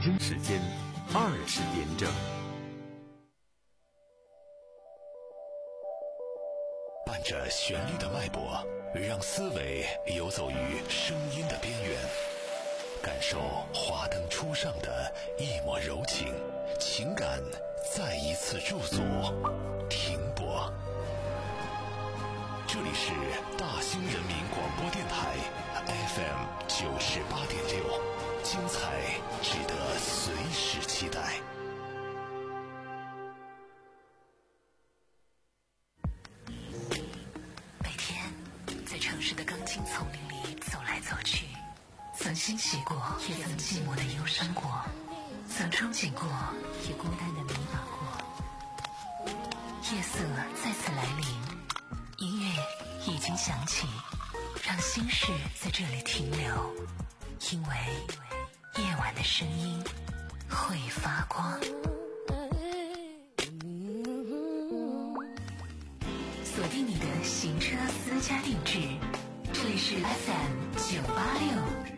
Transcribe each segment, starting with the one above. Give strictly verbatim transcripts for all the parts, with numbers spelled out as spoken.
真时间二十点整， 伴着旋律的脉搏，让思维游走于声音的边缘，感受华灯初上的一抹柔情，情感再一次驻足停泊。这里是大兴人民广播电台 F M 九十八点六，精彩值得随时期待。 每天在城市的钢筋丛林里走来走去，曾欣喜过，也曾寂寞的忧伤过，曾憧憬过，也孤单的迷茫过。夜色再次来临，音乐已经响起，让心事在这里停留，因为夜晚的声音会发光。锁定你的行车私家定制，这里是 F M 九八六。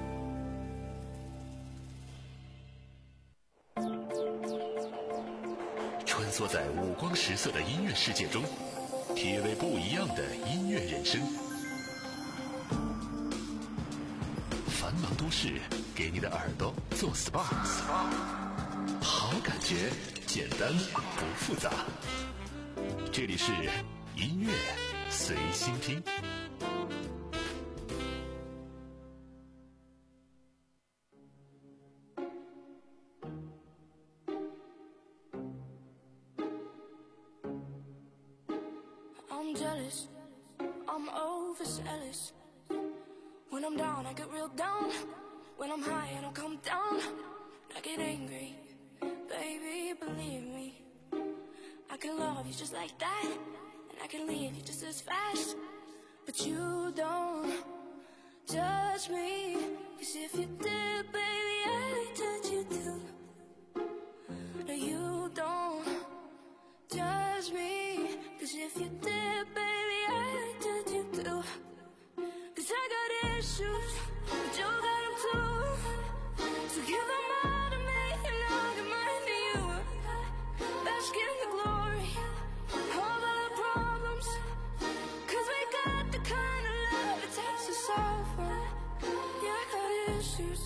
穿梭在五光十色的音乐世界中，体味不一样的音乐人生。繁忙都市给你的耳朵做 S P A， 好感觉简单不复杂。这里是音乐随心听。 I'm jealous, I'm overzealous. When I'm down, I get real down. When I'm high, I don't come down. I get angry, baby, believe me. I can love you just like that, and I can leave you just as fast. But you don't judge me, 'cause if you did, baby, I'd judge you too. No, you don't judge me, 'cause if you did, baby, I'd judge you too. 'Cause I got issues, but you got them too. So give them all to me, and I'll give mine to you. Bask in the glory of all our problems, 'cause we got the kind of love that takes us all from. Yeah, I got issues,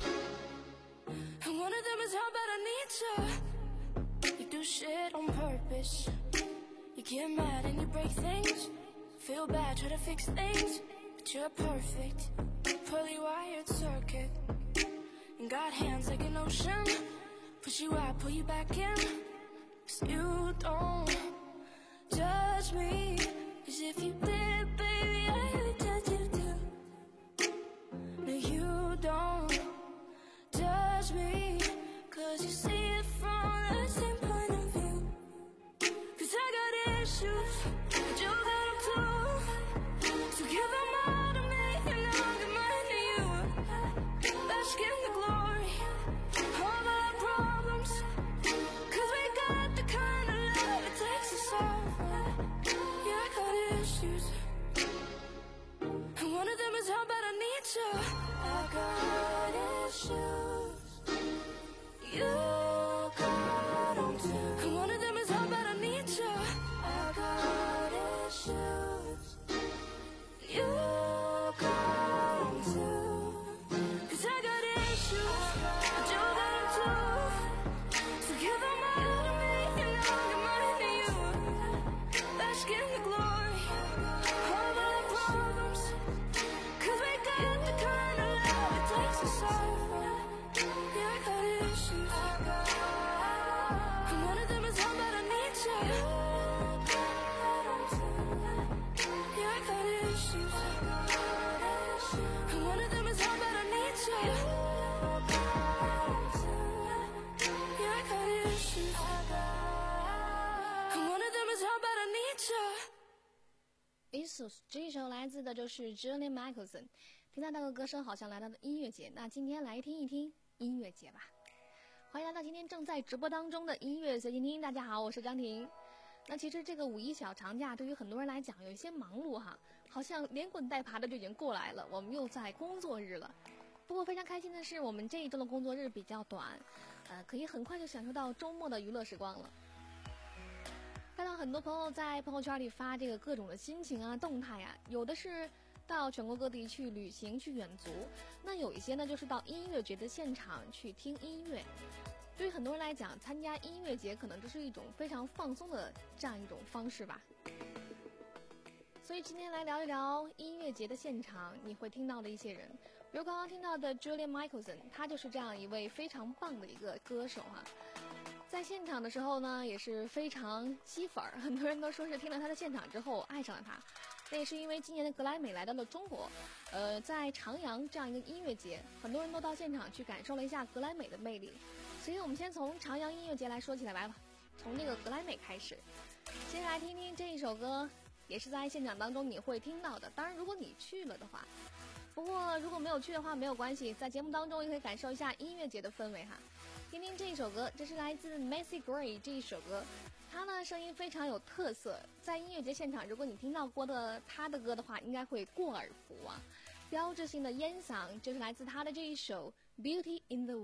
and one of them is how bad I need you. You do shit on purpose, you get mad and you break things. Feel bad, try to fix things, but you're perfect, poorly wired circuit. And got hands like an ocean, push you out, pull you back in. 'Cause you don't judge me, 'cause if you did, baby, I would judge you too. No, you don't judge me, 'cause you see it from the same point of view. 'Cause I got issues, but you got them too. So give them all to me, and I'll give mine to you. Bask in the glory of all our problems, 'cause we got the kind of love that takes us all from. Yeah, I got issues, and one of them is how bad I need you. I got issues, you got them too. And one of them is how bad I need you. I got issues, you got them too. 'Cause I got issues, but you got them too. So give them all to me, and I'll give mine to you. Bask in the glory of all our problems, 'cause we got the kind of love that takes us all from. Yeah, I got issues, and one of them is how bad I need you. Yeah, I got issues, and one of them is how bad I need you. Yeah, I got issues, and one of them is how bad I need you. Issues 这一首来自的就是 Julian Michelson。听到那个歌声，好像来到了音乐节。那今天来听一听音乐节吧。欢迎来到今天正在直播当中的音乐随心听。大家好，我是张婷。那其实这个五一小长假对于很多人来讲有一些忙碌哈，好像连滚带爬的就已经过来了，我们又在工作日了。 不过非常开心的是，我们这一周的工作日比较短，呃，可以很快就享受到周末的娱乐时光了。看到很多朋友在朋友圈里发这个各种的心情啊、动态啊，有的是到全国各地去旅行、去远足，那有一些呢就是到音乐节的现场去听音乐。对于很多人来讲，参加音乐节可能就是一种非常放松的这样一种方式吧。所以今天来聊一聊音乐节的现场你会听到的一些人，比如刚刚听到的 Julia Michelson， 他就是这样一位非常棒的一个歌手哈、啊。在现场的时候呢，也是非常吸粉儿，很多人都说是听了他的现场之后爱上了他。那也是因为今年的格莱美来到了中国，呃，在长阳这样一个音乐节，很多人都到现场去感受了一下格莱美的魅力。所以我们先从长阳音乐节来说起来吧，从这个格莱美开始。先来听听这一首歌，也是在现场当中你会听到的。当然，如果你去了的话，不过如果没有去的话没有关系，在节目当中也可以感受一下音乐节的氛围哈。听听这一首歌，这是来自 Macy Gray 这一首歌，他呢声音非常有特色，在音乐节现场，如果你听到过的他的歌的话，应该会过耳福啊。标志性的烟嗓就是来自他的这一首 Beauty in the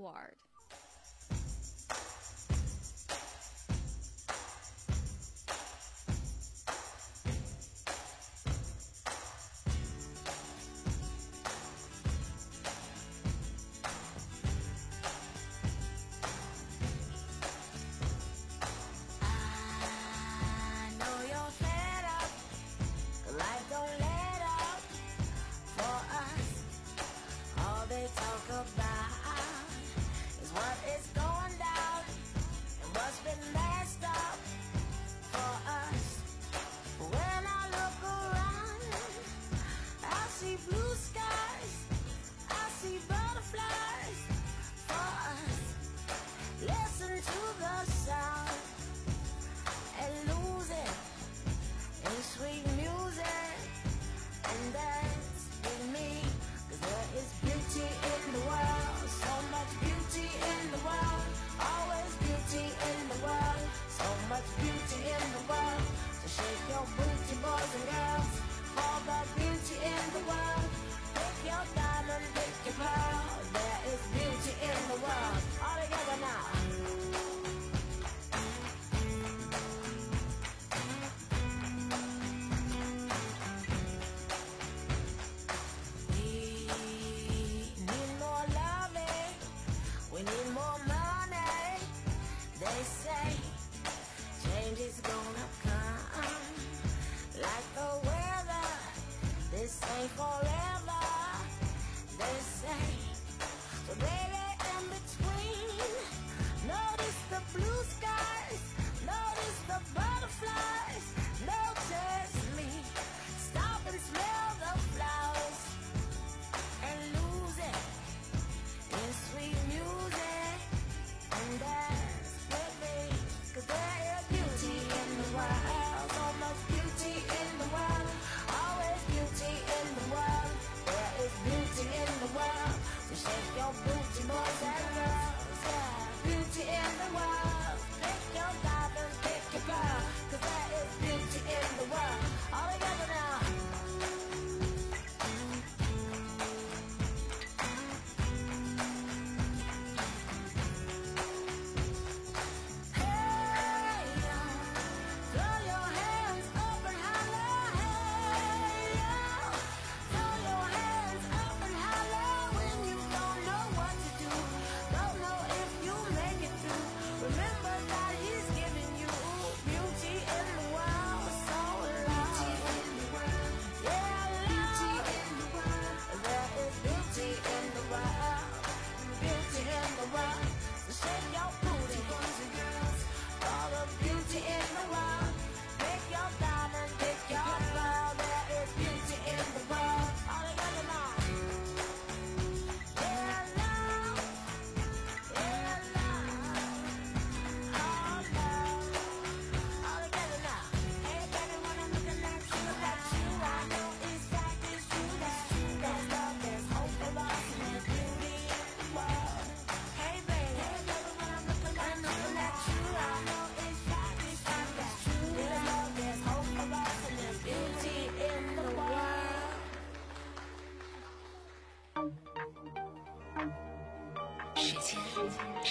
world.Beauty in the world, there is beauty in the world.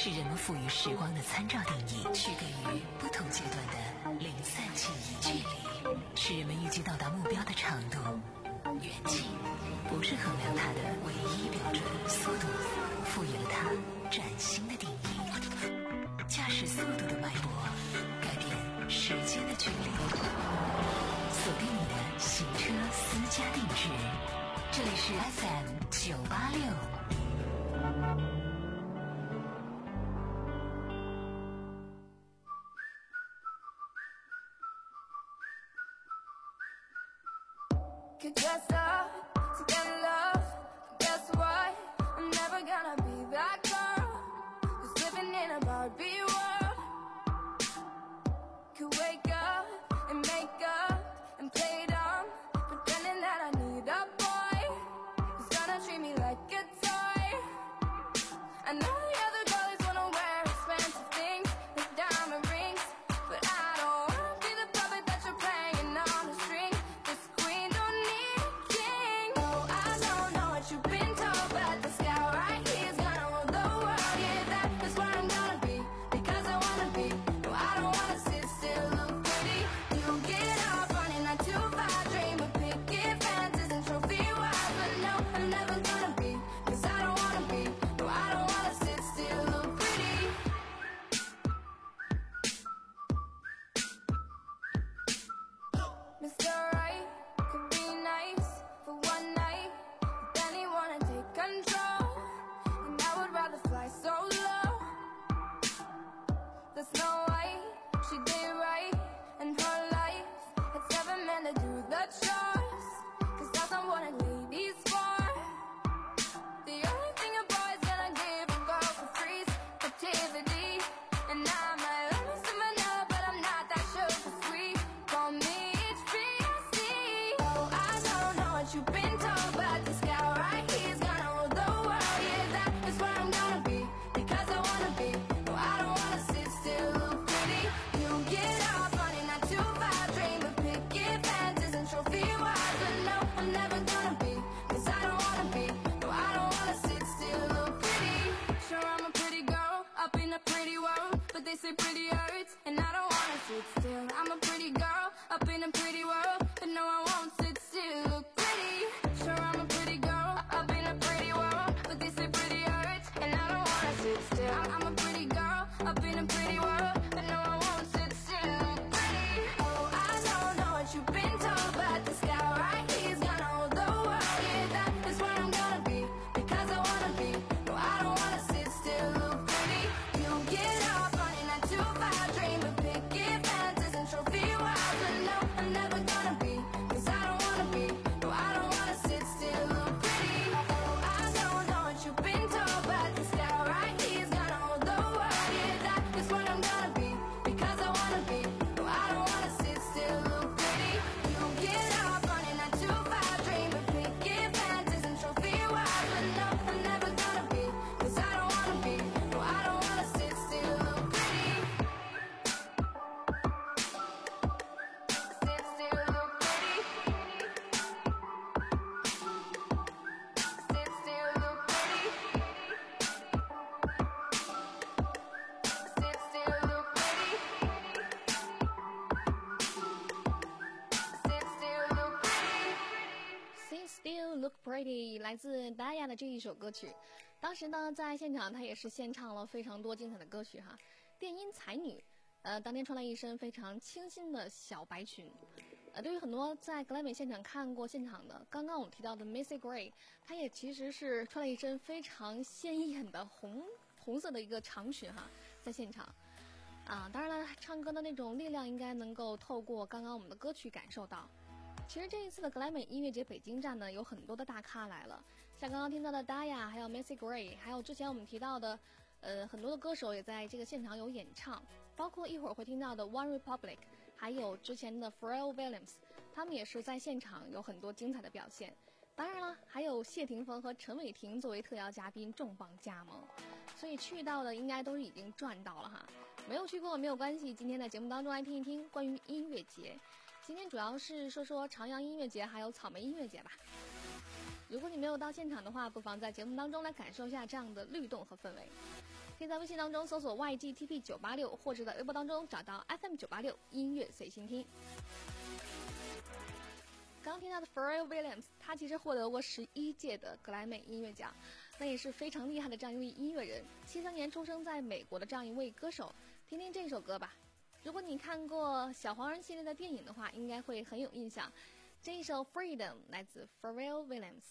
是人们赋予时光的参照定义，去给予不同阶段的零散记忆。距离是人们预计到达目标的长度，远近不是衡量它的唯一标准。速度赋予了它崭新的定义，驾驶速度的脉搏改变时间的距离。锁定你的行车私家定制，这里是 F M 九八六。 Could dress up to get love. Guess what? I'm never gonna be that girl who's living in a Barbie world. Could wake up and make up and play dumb, pretending that I need a boy who's gonna treat me like a toy. I know the other girls wanna wear expensive things like diamond rings, but I don't wanna be the puppet that you're playing on a string. This queen don't need a king. No, I don't know what you've been told, but this guy right here is gonna rule the world. Yeah, that is where I'm gonna be, because I wanna be. No, I don't wanna sit still, look pretty. You get up on a nine to five, dream of picket fences and trophy wives, but no, I'm never gonna be, cause I don't wanna be. No, I don't wanna sit still, look pretty. Mister Right could be nice for one night, but then he wanna take control, and I would rather fly solo. The Snow White, she did right, and her life had seven men to do the chores, cause that's not what a lady's for. The only thing a boy's gonna give a girl for free is activity, and I might love me some vanilla, but I'm not that sugar sweet. Call me H B C. Oh, I don't know what you've been told, but this guy right here is gonna rule the world. Yeah, that is where I'm gonna be, because I wanna be. No, I don't wanna sit still, look pretty. You get up on a nine to five, dream of picket fences and trophy wives, but no, I'm never gonna be, cause I don't wanna be. No, I don't wanna sit still, look pretty. Sure, I'm a pretty girl up in a pretty world, but they say pretty hurts, and I don't wanna sit still. I'm a pretty girl up in a pretty world, but no, I won't sit still, look pretty. Sure, I'm a pretty girl up in a pretty world, but they say pretty hurts, and I don't wanna sit still. I'm a pretty girl up in a pretty world, but no, I won't sit still, look pretty. Oh, I don't know what you've been told, but this guy right here is gonna rule the world. Yeah, that is where I'm gonna be, because I wanna be. No, I don't wanna sit still, look pretty. You get up on a nine to five, dream of picket fences and trophy wives, but no, I'm never gonna be, cause I don't wanna be. No, I don't wanna sit still, look pretty. Oh, I don't know what you've been told, but this guy right here is gonna rule the world. Yeah, that is where I'm gonna be, because I wanna be. No, I don't wanna sit still, look pretty. You get up on a nine to five, dream of picket fences and trophy wives, but no, I'm never gonna be, cause I don't wanna be. No, I don't wanna sit still, look pretty. Sit still, look pretty. Sit still, look pretty. Sit still, look pretty. Sit still, look pretty. Sit Still Look Pretty 来自 Daya 的这一首歌曲，当时呢在现场她也是献唱了非常多精彩的歌曲哈，电音才女，呃，当天穿了一身非常清新的小白裙，呃，对于很多在格莱美现场看过现场的，刚刚我们提到的 Macy Gray， 她也其实是穿了一身非常鲜艳的红红色的一个长裙哈，在现场。啊，当然了，唱歌的那种力量应该能够透过刚刚我们的歌曲感受到。其实这一次的格莱美音乐节北京站呢，有很多的大咖来了，像刚刚听到的 Daya， 还有 Macy Gray， 还有之前我们提到的，呃，很多的歌手也在这个现场有演唱，包括一会儿会听到的 One Republic， 还有之前的 Pharrell Williams， 他们也是在现场有很多精彩的表现。当然了，还有谢霆锋和陈伟霆作为特邀嘉宾重磅加盟，所以去到的应该都是已经赚到了哈。没有去过没有关系，今天在节目当中来听一听关于音乐节。今天主要是说说长阳音乐节还有草莓音乐节吧。如果你没有到现场的话，不妨在节目当中来感受一下这样的律动和氛围。可可以在微信当中搜索 Y G T P 九八六，或者在微博当中找到 F M 九八六音乐随心听。刚听到的 Pharrell Williams， 他其实获得过十一届的格莱美音乐奖，那也是非常厉害的这样一位音乐人。七三年出生在美国的这样一位歌手，听听这首歌吧。如果你看过小黄人系列的电影的话，应该会很有印象。这一首 Freedom 来自 Pharrell Williams。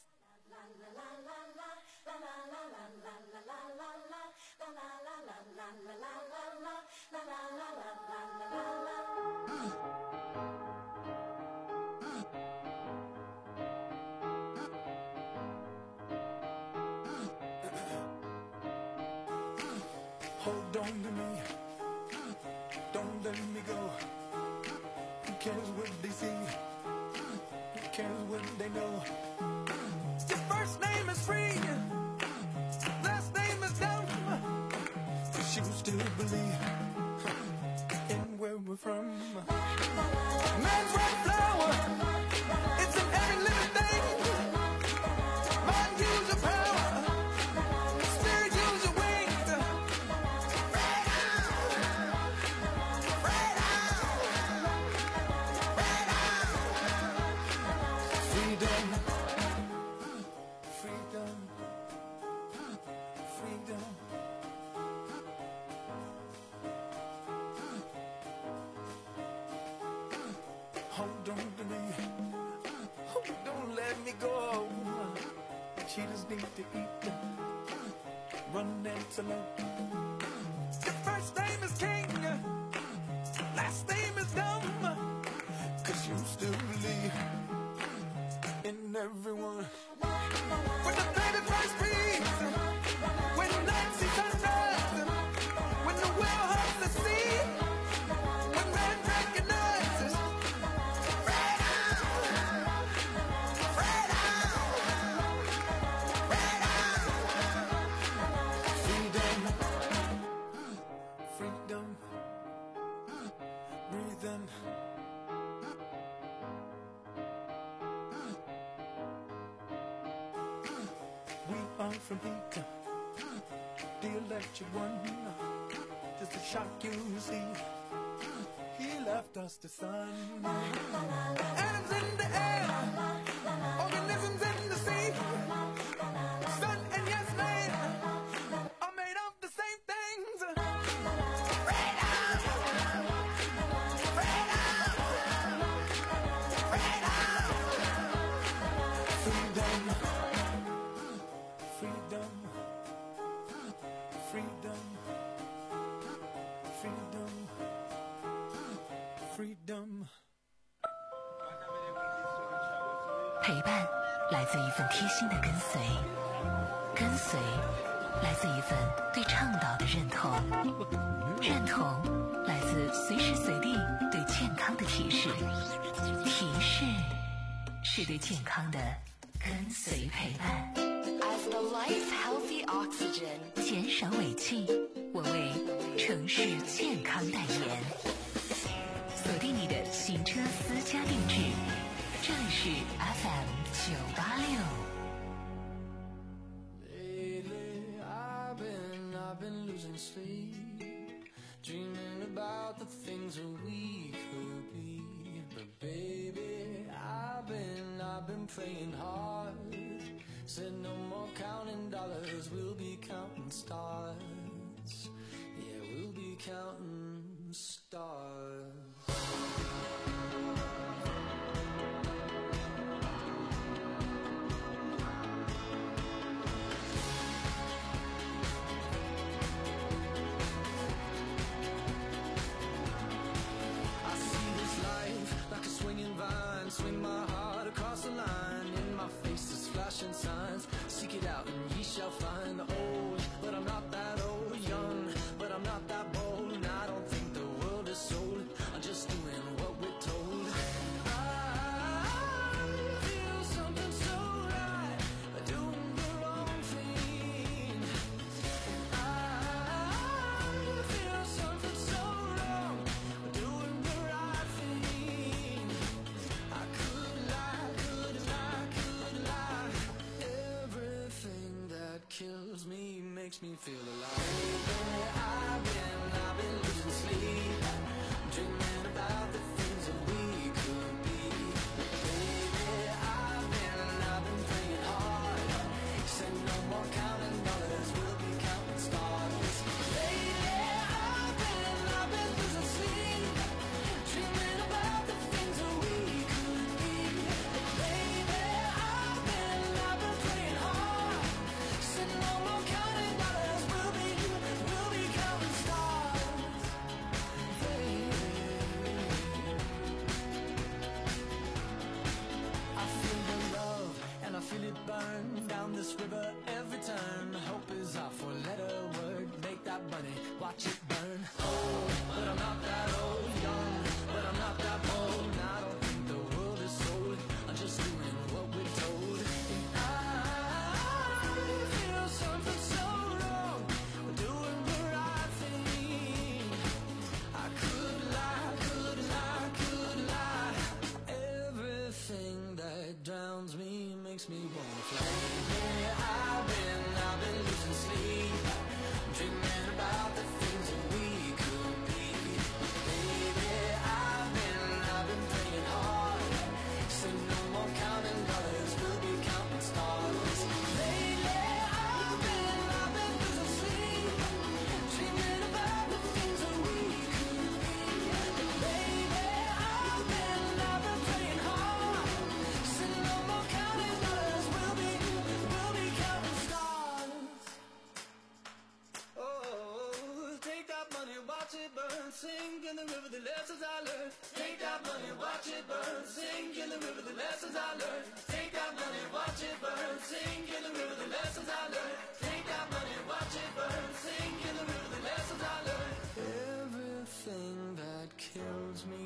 Hold on to me, don't let me go. Who cares what they see? Who cares what they know? Your first name is free, last name is dumb. But you still believe in where we're from. Man's right flower, it's in every living thing. Mind use your power, spirit use your wings. Hold on to me, oh, don't let me go. Cheetahs need to eat, run antelope. Your first name is King, last name is Dumb. Cause you still believe in everyone. When the baby first breathes, when night sees sunrise, when the whale hugs the sea, when man recognizes freedom, breathe in. We are from Peter, the electric one. Just a shock you see. He left us the sun. Atoms in the air, organisms in the sea. Sun and yes man are made of the same things. Freedom, freedom, freedom, freedom, freedom, freedom. 陪伴来自一份贴心的跟随，跟随来自一份对倡导的认同，认同来自随时随地对健康的提示，提示是对健康的跟随陪伴。 As the life healthy oxygen， 减少尾气，我为城市健康代言。锁定你的行车私家定制，这里是 F M 九八六。 Lately, I've been, I've been losing sleep, dreaming about the things that we could be. But baby, I've been, I've been praying hard. Said no more counting dollars, we'll be counting stars. Yeah, we'll be counting stars. Swing my heart across the line. In my face is flashing signs. Seek it out and ye shall find. Old, but I'm not that old. Young, but me feel alive. Lately I've been, I've been losing sleep, dreaming about the things that we could be. Baby, I've been, I've been praying hard, said no more counting dollars, we'll be counting stars. Lately I've been, I've been losing sleep, dreaming about the things that we could be. Baby, I've been, I've been praying hard, said no more counting dollars, we'll be, we'll be counting stars. Baby, I feel the love and I feel it burn down this river every turn. Hope is our four-letter word. Make that money, watch it burn. Old, but I'm not that old. Young, but I'm not that bold. And I don't think the world is sold. I'm just doing what we're told. And I feel something so wrong. We're doing the right thing. I could lie, could lie, could lie. Everything that drowns me makes me wanna fly. Lately I've been, I've been losing sleep, dreaming about the things that we could be. Baby, I've been, I've been praying hard, said no more counting dollars, we'll be counting stars. Lately I've been, I've been losing sleep, dreaming about the things that we could be. Baby, I've been, I've been praying hard, said no more counting dollars, we'll be, we'll be counting stars. Oh, take that money, watch it burn, sink in the river, the lessons I learned. Take that money, watch it burn, sink in the river, the lessons I learned. Take that money, watch it burn, sink in the river, the lessons I learned. Take that money, watch it burn, sink in the river, the lessons I learned. Everything that kills me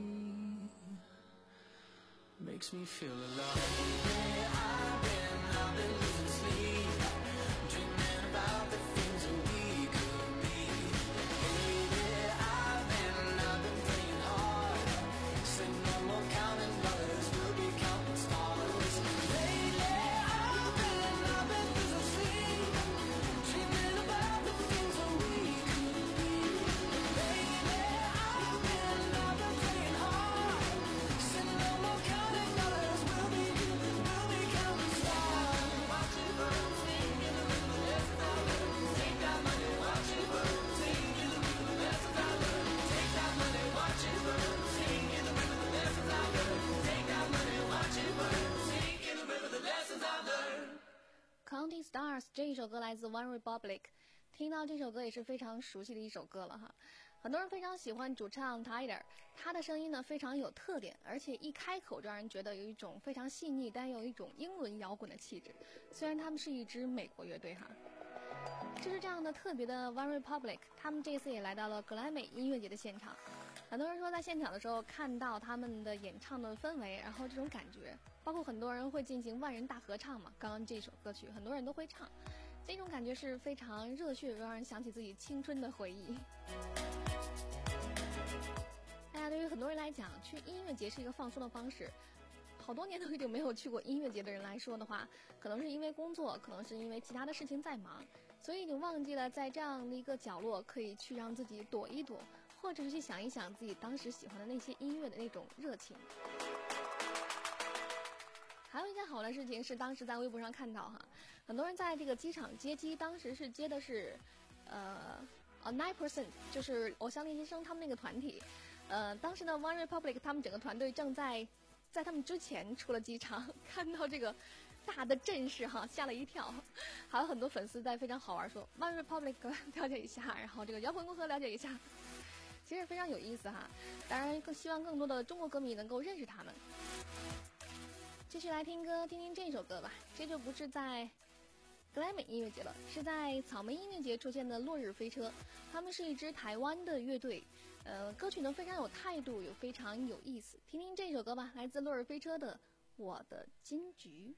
makes me feel alive. Lately I've been, I've been losing sleep, dreaming about the things that we could be. Baby, I've been, I've been praying hard, said no more counting dollars, we'll be counting stars. Lately I've been, I've been losing sleep, dreaming about the things that we could be. Baby, I've been, I've been praying hard, said no more counting dollars, we'll be, we'll be counting stars. Watch it burn, sing in the river, the lessons I learned. Take that money, watch it burn, sing in the river, the lessons I learned. Take that money, watch it burn, sing in the river, the lessons I learned. Take that money, watch it burn, sing in the river, the lessons I learned. Counting Stars 这一首歌来自 One Republic， 听到这首歌也是非常熟悉的一首歌了哈。很多人非常喜欢主唱 Tyler， 他的声音呢非常有特点，而且一开口就让人觉得有一种非常细腻但又有一种英伦摇滚的气质。虽然他们是一支美国乐队哈，就是这样的特别的 One Republic， 他们这次也来到了格莱美音乐节的现场。很多人说在现场的时候看到他们的演唱的氛围，然后这种感觉，包括很多人会进行万人大合唱嘛，刚刚这首歌曲很多人都会唱，这种感觉是非常热血，让人想起自己青春的回忆。哎呀，对于很多人来讲，去音乐节是一个放松的方式。好多年都已经没有去过音乐节的人来说的话，可能是因为工作，可能是因为其他的事情在忙，所以已经忘记了在这样的一个角落可以去让自己躲一躲，或者是去想一想自己当时喜欢的那些音乐的那种热情。还有一件好的事情是，当时在微博上看到哈，很多人在这个机场接机，当时是接的是，呃，呃 nine percent， 就是偶像练习生他们那个团体，呃，当时呢 One Republic 他们整个团队正在在他们之前出了机场，看到这个大的阵势哈，吓了一跳，还有很多粉丝在非常好玩说 One Republic 了解一下，然后这个摇滚公司了解一下，其实非常有意思哈。当然更希望更多的中国歌迷能够认识他们。继续来听歌，听听这首歌吧。这就不是在格莱美音乐节了，是在草莓音乐节出现的落日飞车。他们是一支台湾的乐队，呃，歌曲呢非常有态度，也非常有意思。听听这首歌吧，来自落日飞车的《我的金菊》。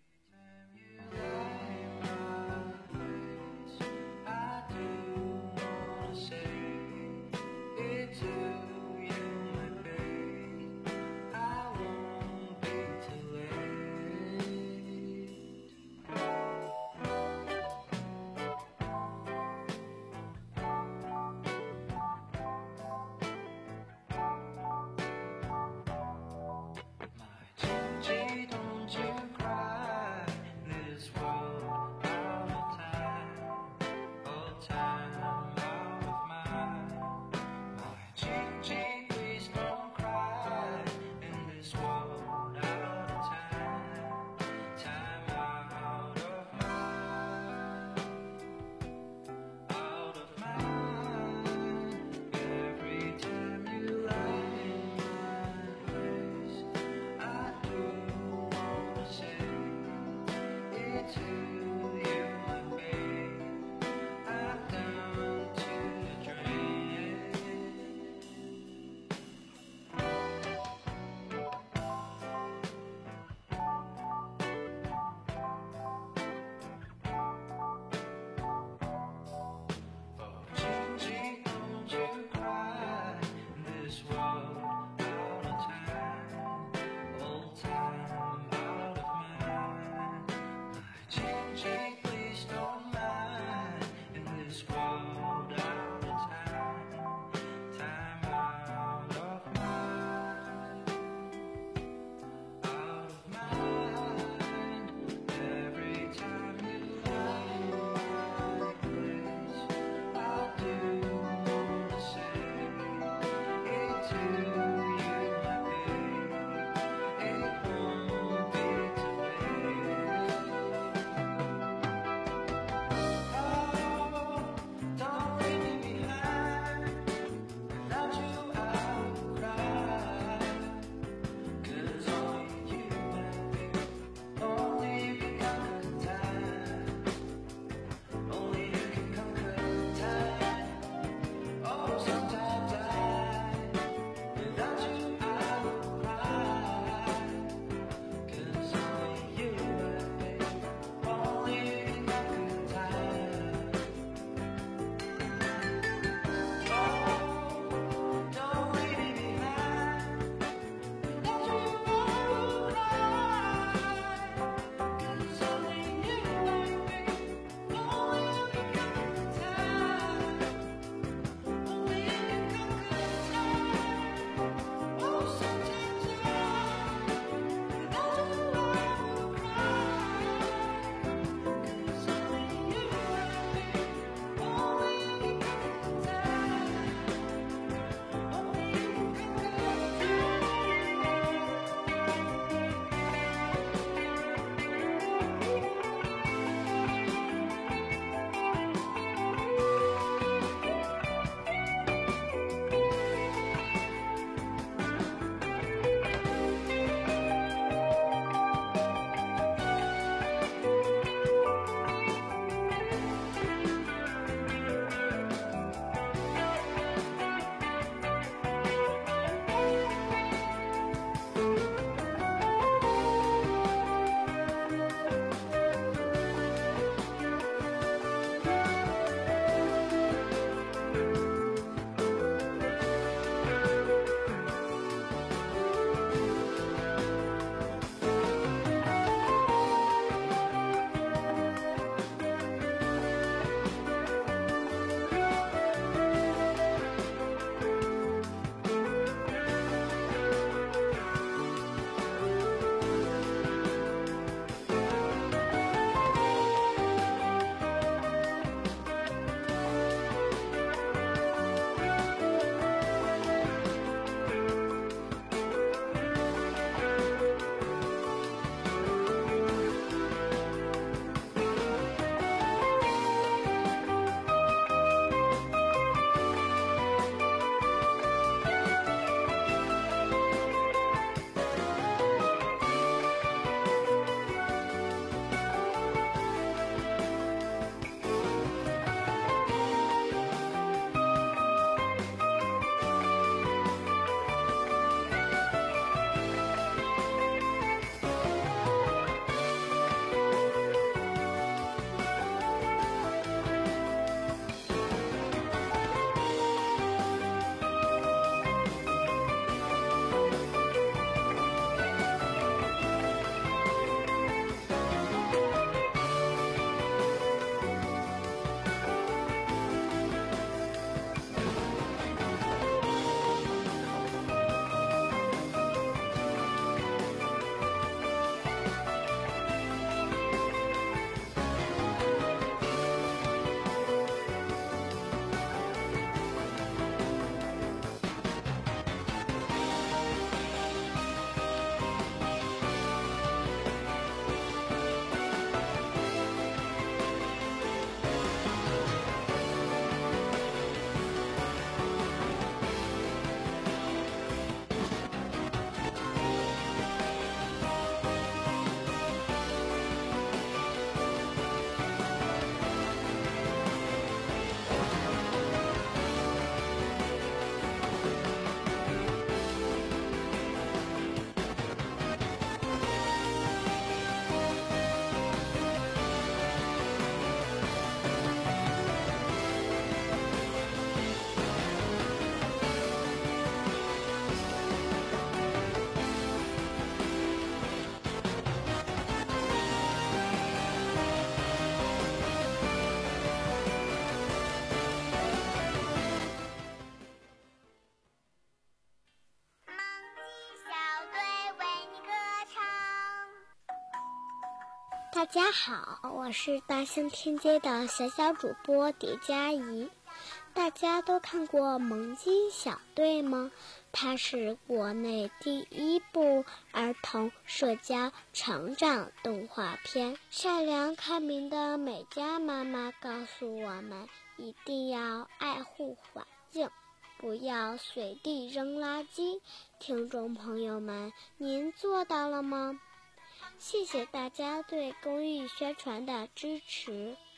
大家好，我是大兴天街的小小主播蝶佳怡。大家都看过《萌鸡小队》吗？它是国内第一部儿童社交成长动画片。善良开明的美嘉妈妈告诉我们，一定要爱护环境，不要随地扔垃圾。听众朋友们，您做到了吗？谢谢大家对公益宣传的支持，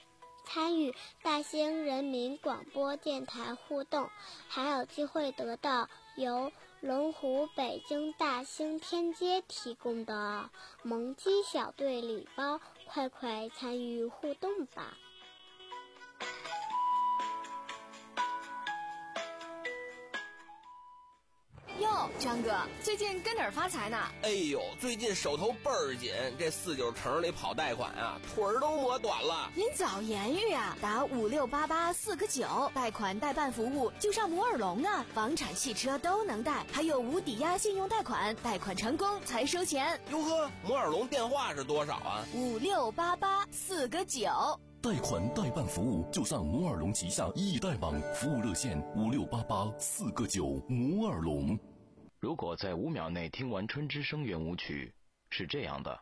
参与大兴人民广播电台互动，还有机会得到由龙湖北京大兴天街提供的萌鸡小队礼包，快快参与互动吧！ 哟，张哥，最近跟哪儿发财呢？ 哎呦，最近手头倍儿紧，这四九城里跑贷款啊，腿儿都磨短了。 您早言语啊，打五六八八四个九，贷款代办服务就上摩尔龙啊，房产、汽车都能贷，还有无抵押信用贷款，贷款成功才收钱。 哟呵，摩尔龙电话是多少啊？ 五六八八四个九。 贷款代办服务就上摩尔龙旗下易贷网，服务热线五六八八四个九。摩尔龙。 如果在五秒内听完春之声圆舞曲，是这样的；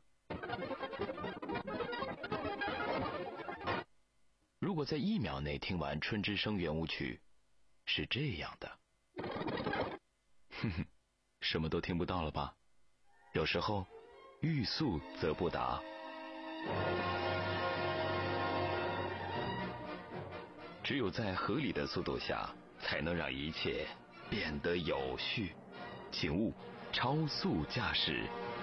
如果在一秒内听完春之声圆舞曲，是这样的。哼哼，什么都听不到了吧？有时候，欲速则不达。只有在合理的速度下，才能让一切变得有序。请勿超速驾驶。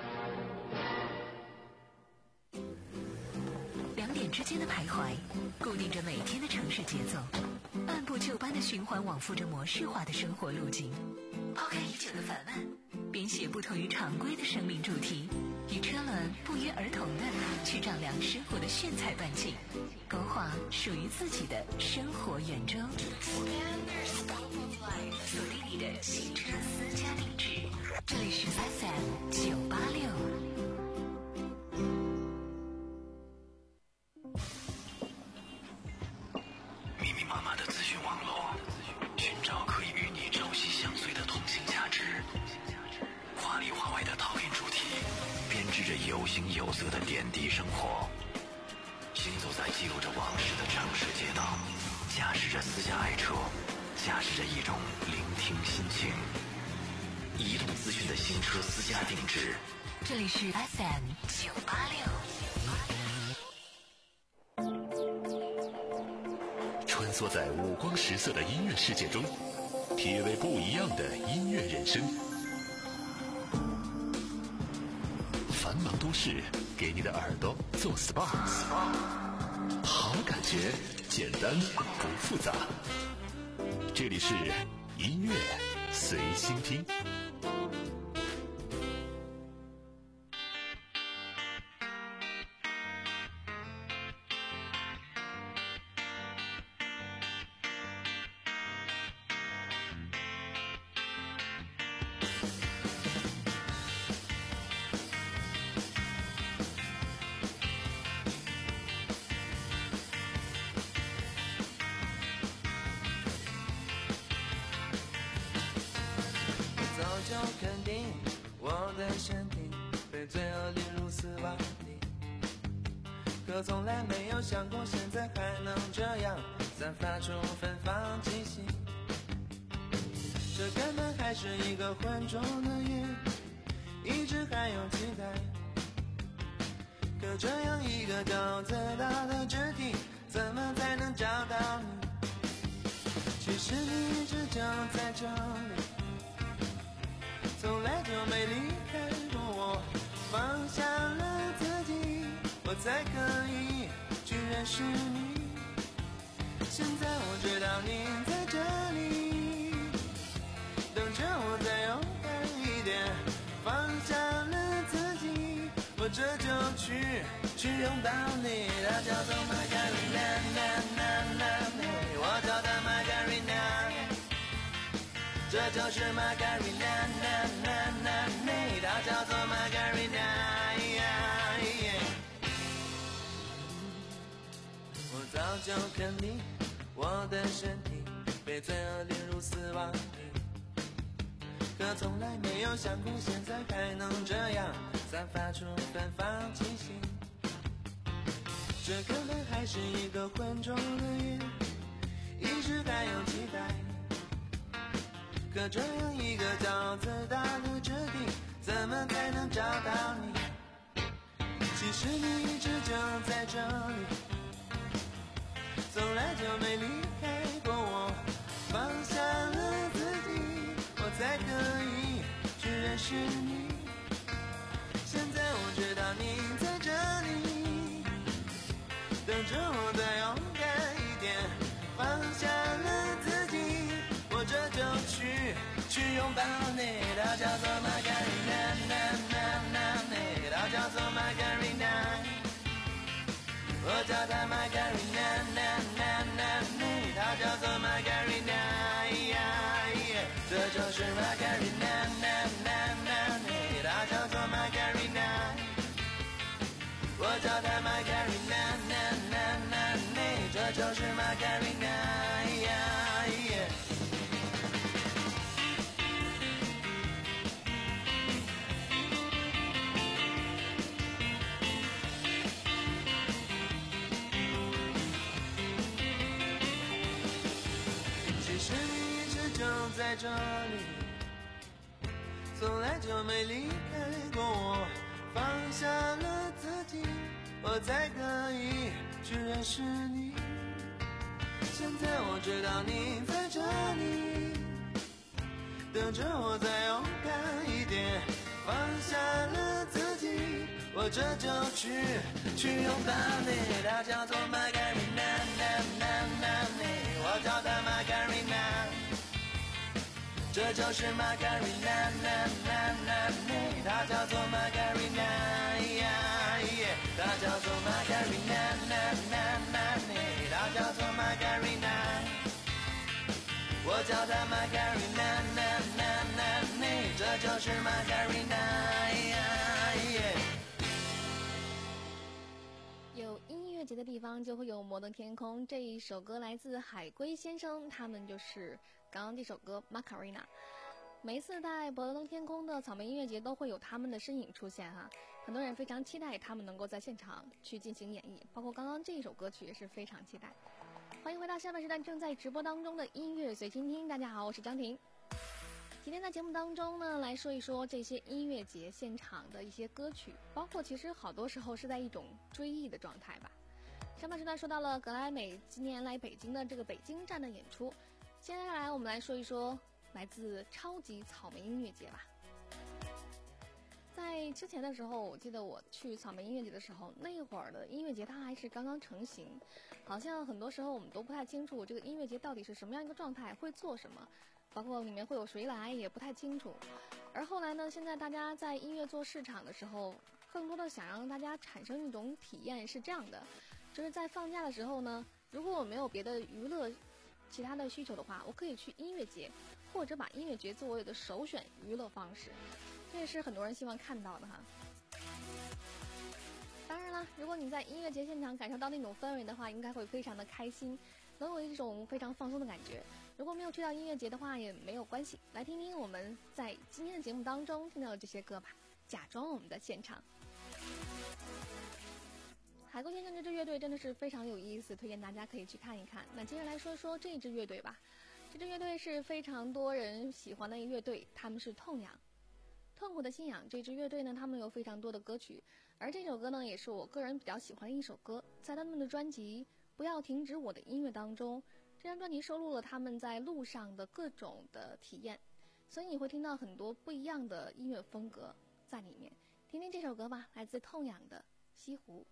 两点之间的徘徊，固定着每天的城市节奏，按部就班的循环往复着模式化的生活路径。抛开已久的烦闷，编写不同于常规的生命主题，与车轮不约而同的去丈量生活的炫彩半径，勾画属于自己的生活圆周。锁定你的新车私家定制，这里是 F M 九八六。 密密麻麻的资讯网络，寻找可以与你朝夕相随的通信价值。华里华外的讨论主题，编织着有形有色的点滴生活。行走在记录着往事的城市街道，驾驶着私家爱车，驾驶着一种聆听心情。移动资讯的新车私家定制， 这里是 F M 九八六。穿梭在五光十色的音乐世界中，体味不一样的音乐人生。繁忙都市给你的耳朵做 S P A， 好感觉，简单不复杂。这里是音乐随心听。 就肯定我的身体被罪恶淋入死亡里，可从来没有想过现在还能这样散发出芬芳气息。这根本还是一个浑浊的夜，一直还有期待，可这样一个高自大的肢体，怎么才能找到你？其实你一直就在这里，从来就没离开过我，放下了自己，我才可以去认识你。现在我知道你在这里，等着我再勇敢一点，放下了自己，我这就去去拥抱你。它叫做 Margarina， 我叫它 Margarina。这就是玛格丽娜，娜娜娜美，它叫做玛格丽娜。我早就肯定，我的身体被罪恶淋入死亡里，可从来没有想过现在还能这样散发出芬芳气息。这根本还是一个浑浊的夜，一直还有期待。可这样一个高自大的肢体，怎么才能找到你？其实你一直就在这里， 从来就没离开过我，放下了自己，我才可以去认识你。现在我知道你在这里，等着我再勇敢一点，放下了自己，我这就去去拥抱你。它叫做 Margarina， 它叫做 Margarina， 我叫它 Margarina， 它叫做 Margarina， 这就是 Margarina， 它叫做 Margarina， 我叫它 Margarina， 这就是 Margarina。其实你一直就在这里，从来就没离开过我，放下了自己，我才可以去认识你。现在我知道你在这里，等着我再勇敢一点，放下了自己，我这就去去拥抱你。它叫做 Margarina， 我叫它 Margarina， 这就是 Margarina， 它叫做 Margarina， 它叫做 Margarina， 它叫做 Margarina， 我叫它 Margarina， 这就是 Margarina。 有音乐节的地方就会有摩登天空，这一首歌来自海龟先生，他们就是刚刚这首歌 Macarena。 每一次在摩登天空的草莓音乐节都会有他们的身影出现哈，很多人非常期待他们能够在现场去进行演绎，包括刚刚这一首歌曲也是非常期待。欢迎回到下半时段正在直播当中的音乐随心听，大家好，我是张婷。今天在节目当中呢，来说一说这些音乐节现场的一些歌曲，包括其实好多时候是在一种追忆的状态吧。上半时段说到了格莱美今年来北京的这个北京站的演出，接下来我们来说一说来自超级草莓音乐节吧。在之前的时候，我记得我去草莓音乐节的时候，那会儿的音乐节它还是刚刚成型，好像很多时候我们都不太清楚这个音乐节到底是什么样一个状态，会做什么，包括里面会有谁来也不太清楚。而后来呢，现在大家在音乐做市场的时候，更多的想让大家产生一种体验是这样的，就是在放假的时候呢，如果我没有别的娱乐其他的需求的话，我可以去音乐节，或者把音乐节作为我的首选娱乐方式，这也是很多人希望看到的哈。当然了，如果你在音乐节现场感受到那种氛围的话，应该会非常的开心，能有一种非常放松的感觉。如果没有去到音乐节的话也没有关系，来听听我们在今天的节目当中听到的这些歌吧，假装我们的现场。海龟先生这支乐队真的是非常有意思，推荐大家可以去看一看。那接着来说说这支乐队吧，这支乐队是非常多人喜欢的一个乐队，他们是痛仰。痛苦的信仰这支乐队呢，他们有非常多的歌曲，而这首歌呢也是我个人比较喜欢的一首歌，在他们的专辑不要停止我的音乐当中，这张专辑收录了他们在路上的各种的体验，所以你会听到很多不一样的音乐风格在里面。听听这首歌吧，来自痛仰的西湖。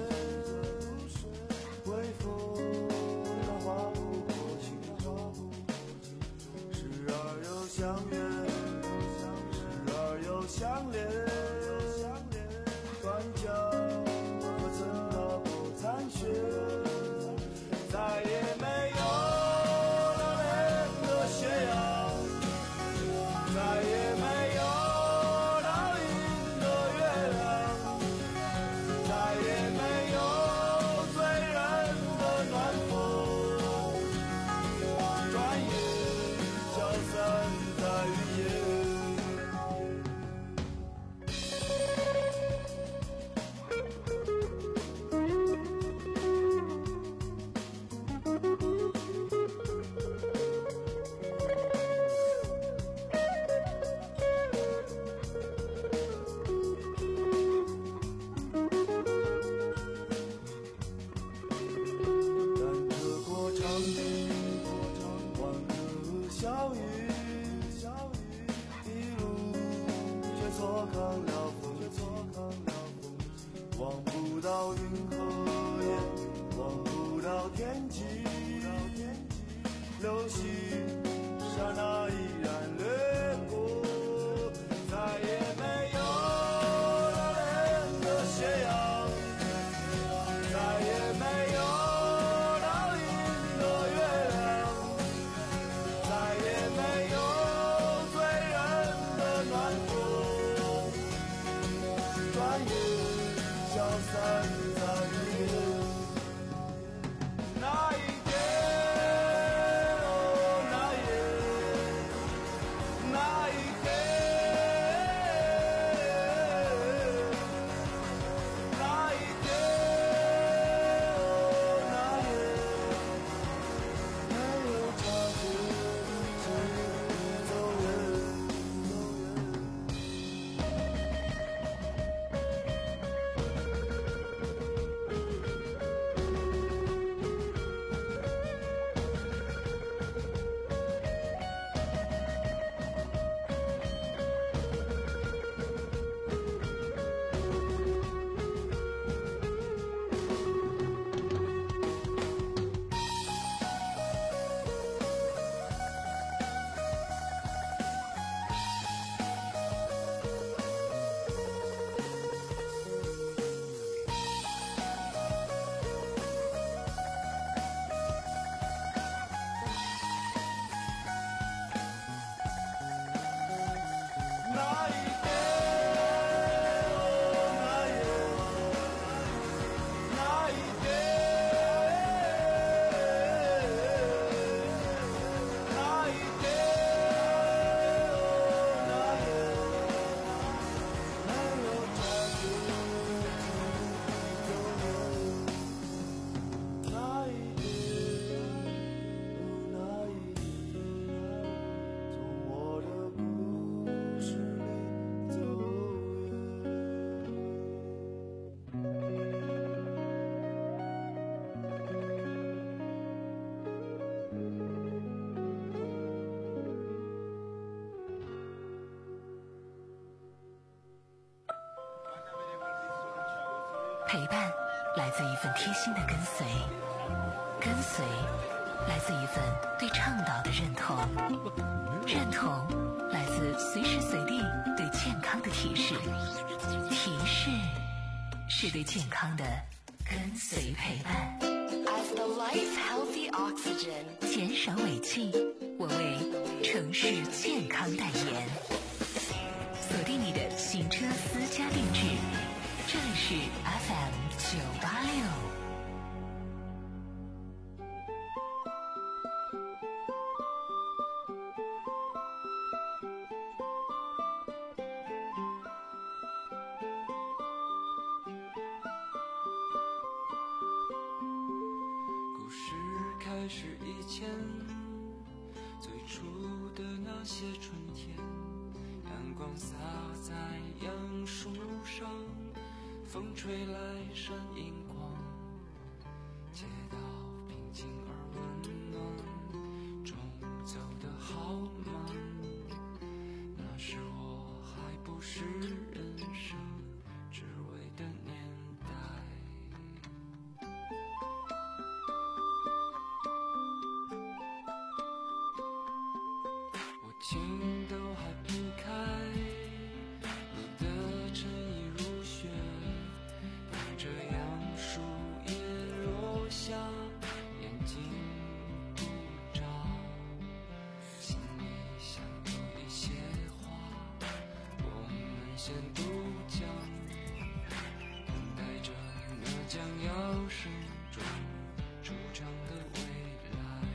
微风的划不过青草。 夜，消散在日夜。那一天，哦，那夜，那一天，那一天，哦，那夜，没有察觉，你走远。那一天，哦，那夜，那一天，那一天，哦，那夜，没有察觉，你走远。那一天，哦，那一天，从我的故事里走陪伴来自一份贴心的跟随，跟随来自一份对倡导的认同，认同来自随时随地对健康的提示，提示是对健康的跟随陪伴。 As the life healthy oxygen， 减少尾气，我为城市健康代言。锁定你的行车私家定制，这里是 F M 九八六。 故事开始以前，最初的那些春天，阳光洒在杨树上，风吹来闪银光，街道平静而温暖，钟走得好慢。那时我还不是人生只为的年代。我情都还不开，你的衬衣如雪，看着杨树叶落下，眼睛不眨，心里想有一些话，我们先不讲，等待着那将要生中出场的未来。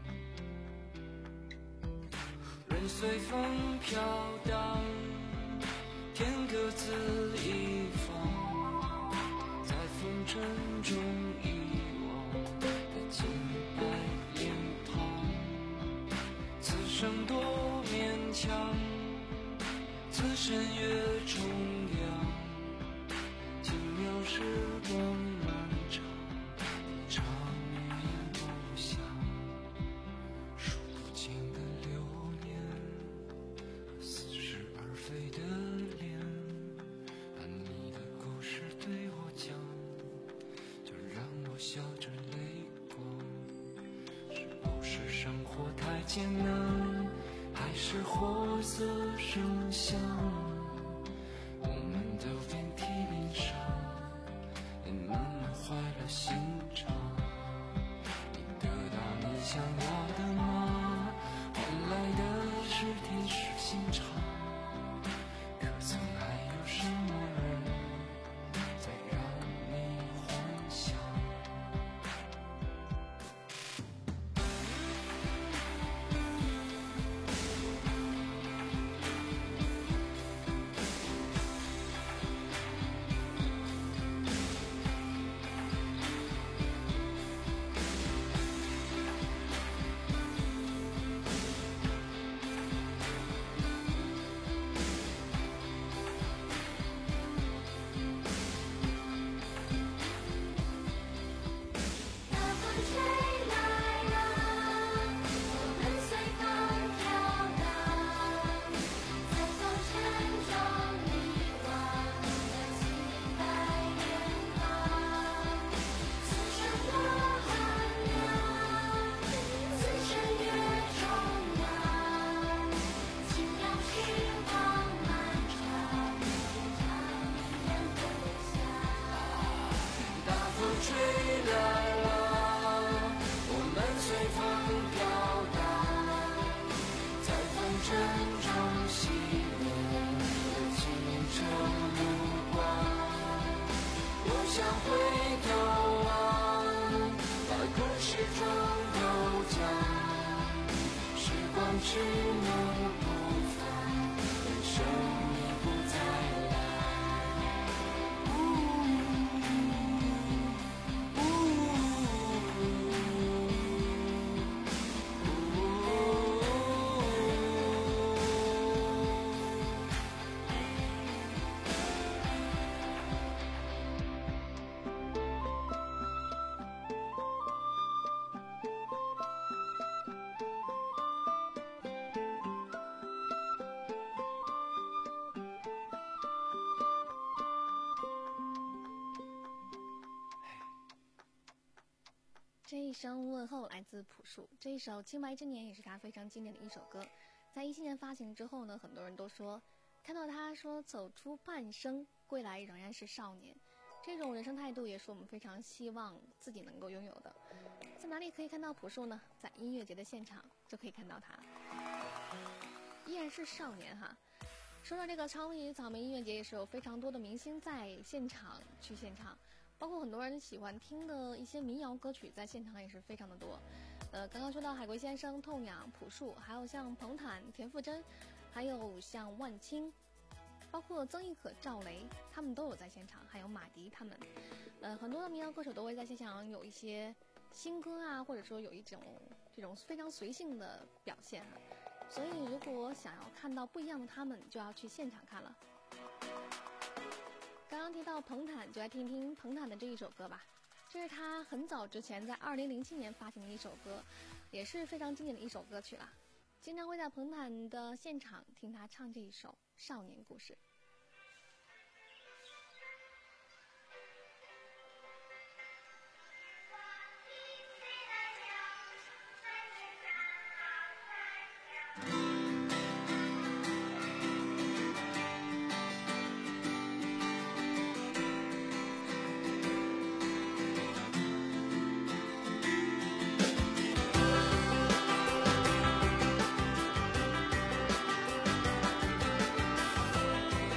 任随风飘荡，天各自一方，在风尘中遗忘的洁白脸庞。此生多勉强，此身越重阳，轻描时光漫长，一场语言不详，数不尽的流年和似是而非的脸，把你的故事对我讲，就让我笑着泪光。是不是生活太艰难，还是活色生香？我们都遍体鳞伤，也慢慢坏了心肠。你得到你想要的吗？换来的是天使心肠。可曾还有什么人吹来了，我们随风飘荡，在风尘中熄灭了清澈目光。我想回头望，把故事中都讲，时光迟暮不返，人生已不再来。 这一声问候来自朴树，这一首《清白之年》也是他非常经典的一首歌。在一七年发行之后呢，很多人都说看到他说走出半生，归来仍然是少年，这种人生态度也是我们非常希望自己能够拥有的。在哪里可以看到朴树呢？在音乐节的现场就可以看到他，依然是少年哈。说到这个超级草莓音乐节，也是有非常多的明星在现场去现场，包括很多人喜欢听的一些民谣歌曲，在现场也是非常的多。呃，刚刚说到海龟先生、痛仰、朴树，还有像彭坦、田馥甄，还有像万青，包括曾轶可、赵雷，他们都有在现场，还有马迪他们。呃，很多的民谣歌手都会在现场有一些新歌啊，或者说有一种这种非常随性的表现啊。所以如果想要看到不一样的他们，就要去现场看了。刚刚提到彭坦，就来听听彭坦的这一首歌吧。这是他很早之前在二零零七年发行的一首歌，也是非常经典的一首歌曲了。经常会在彭坦的现场听他唱这一首《少年故事》。 我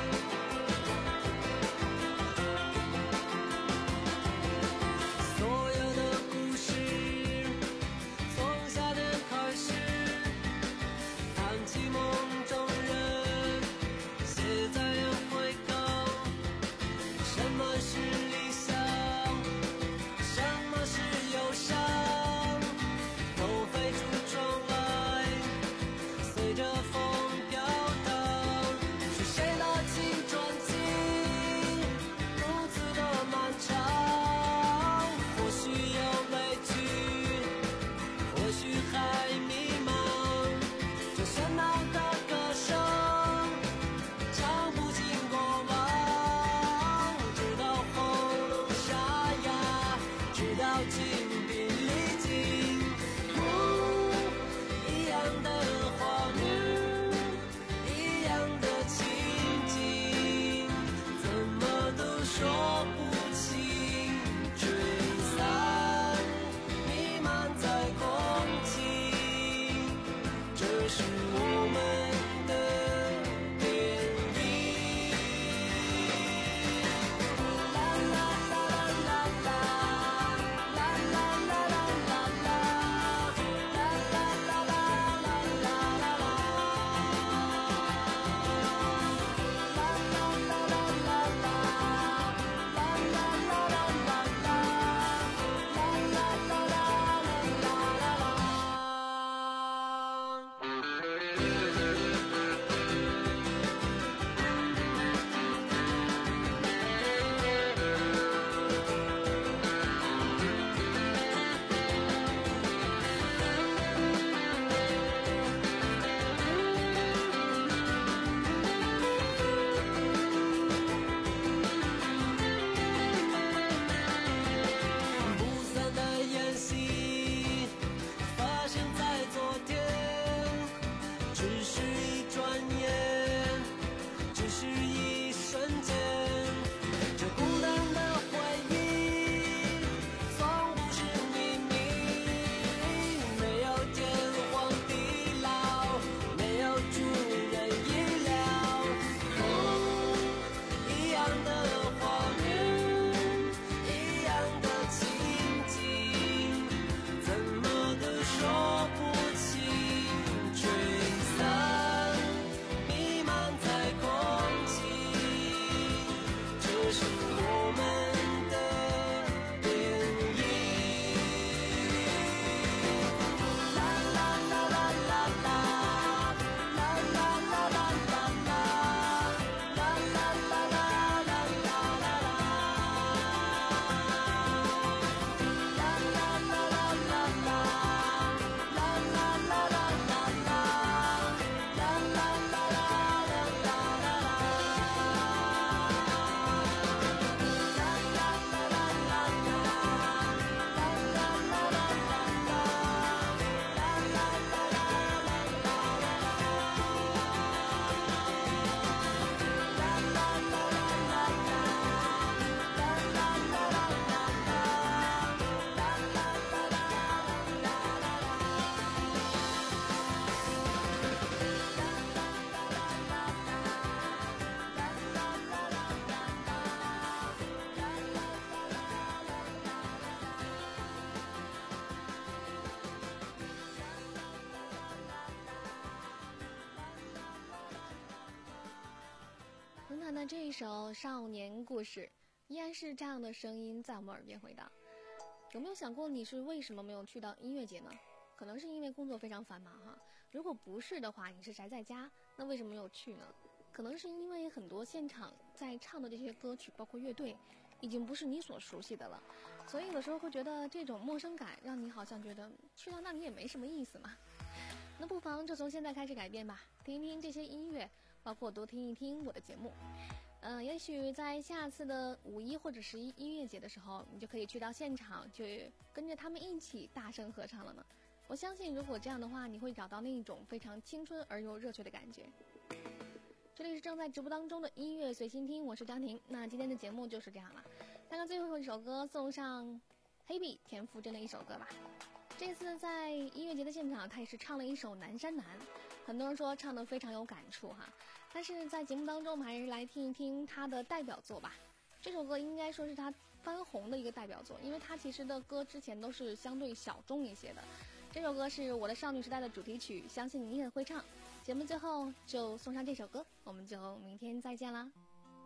这一首少年故事，依然是这样的声音在我们耳边回荡。有没有想过你是为什么没有去到音乐节呢？可能是因为工作非常繁忙哈。如果不是的话，你是宅在家，那为什么没有去呢？可能是因为很多现场在唱的这些歌曲，包括乐队，已经不是你所熟悉的了，所以有时候会觉得这种陌生感让你好像觉得去到那里也没什么意思嘛。那不妨就从现在开始改变吧，听一听这些音乐，包括多听一听我的节目。嗯、呃，也许在下次的五一或者十一音乐节的时候，你就可以去到现场，就跟着他们一起大声合唱了呢。我相信如果这样的话，你会找到那一种非常青春而又热血的感觉。这里是正在直播当中的音乐随心听，我是张婷。那今天的节目就是这样了，看看最后一首歌，送上黑笔田馥甄的一首歌吧。这次在音乐节的现场，他也是唱了一首《南山南》，很多人说唱得非常有感触哈。但是在节目当中，我们还是来听一听他的代表作吧。这首歌应该说是他翻红的一个代表作，因为他其实的歌之前都是相对小众一些的。这首歌是我的少女时代的主题曲，相信你也会唱。节目最后就送上这首歌，我们就明天再见啦。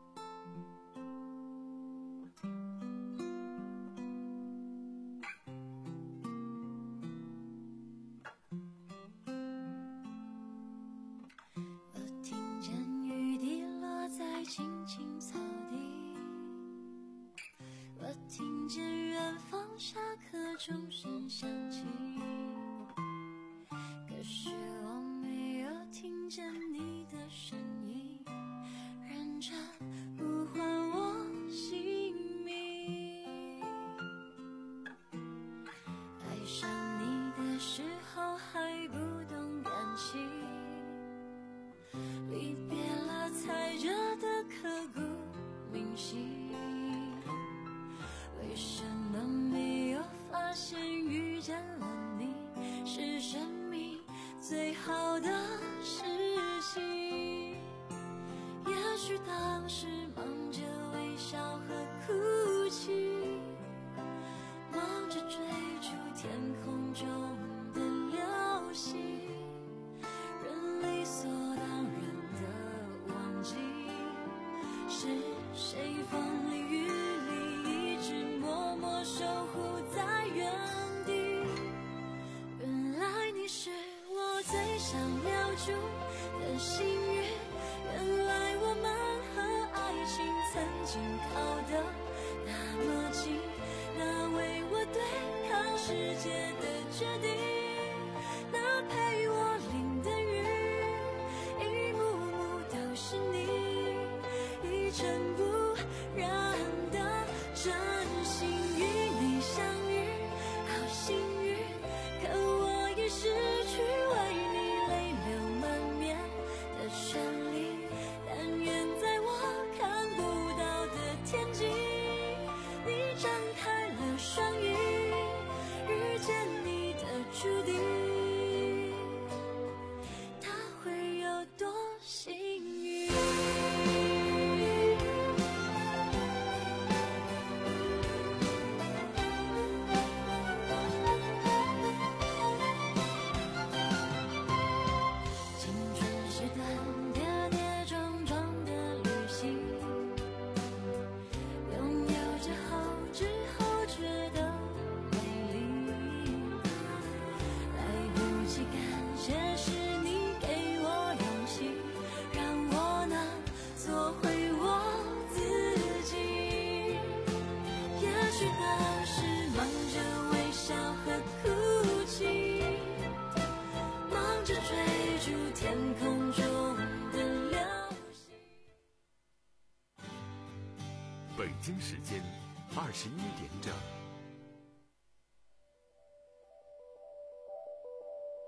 青青草地，我听见远方下课钟声响起，可是我没有听见你的声音，认真呼唤我姓名。爱上你的时候还不懂感情，离别了才觉得刻骨铭心，为什么没有发现遇见了你是生命最好的事情？也许当时忙着微笑和哭泣，忙着追逐天空中的流星，人理所当然的忘记是谁风里雨里一直默默守护在原地。原来你是我最想留住的幸运，原来我们和爱情曾经靠得那么近，那为我对抗世界的决定，那陪我淋的雨，一幕幕都是你，一尘不染的真心与你相遇，好幸运，可我已失去为你泪流满面的权利，但愿在我看不到的天际，你张开了双翼，遇见你的注定，它会有多幸运。青春是段跌跌撞撞的旅行，拥有之后之后觉得美丽，来不及感谢是你给我勇气，让我能做回我自己。也许当时忙着微笑和哭泣，忙着追逐天空中的流星。 北京时间二十一点整。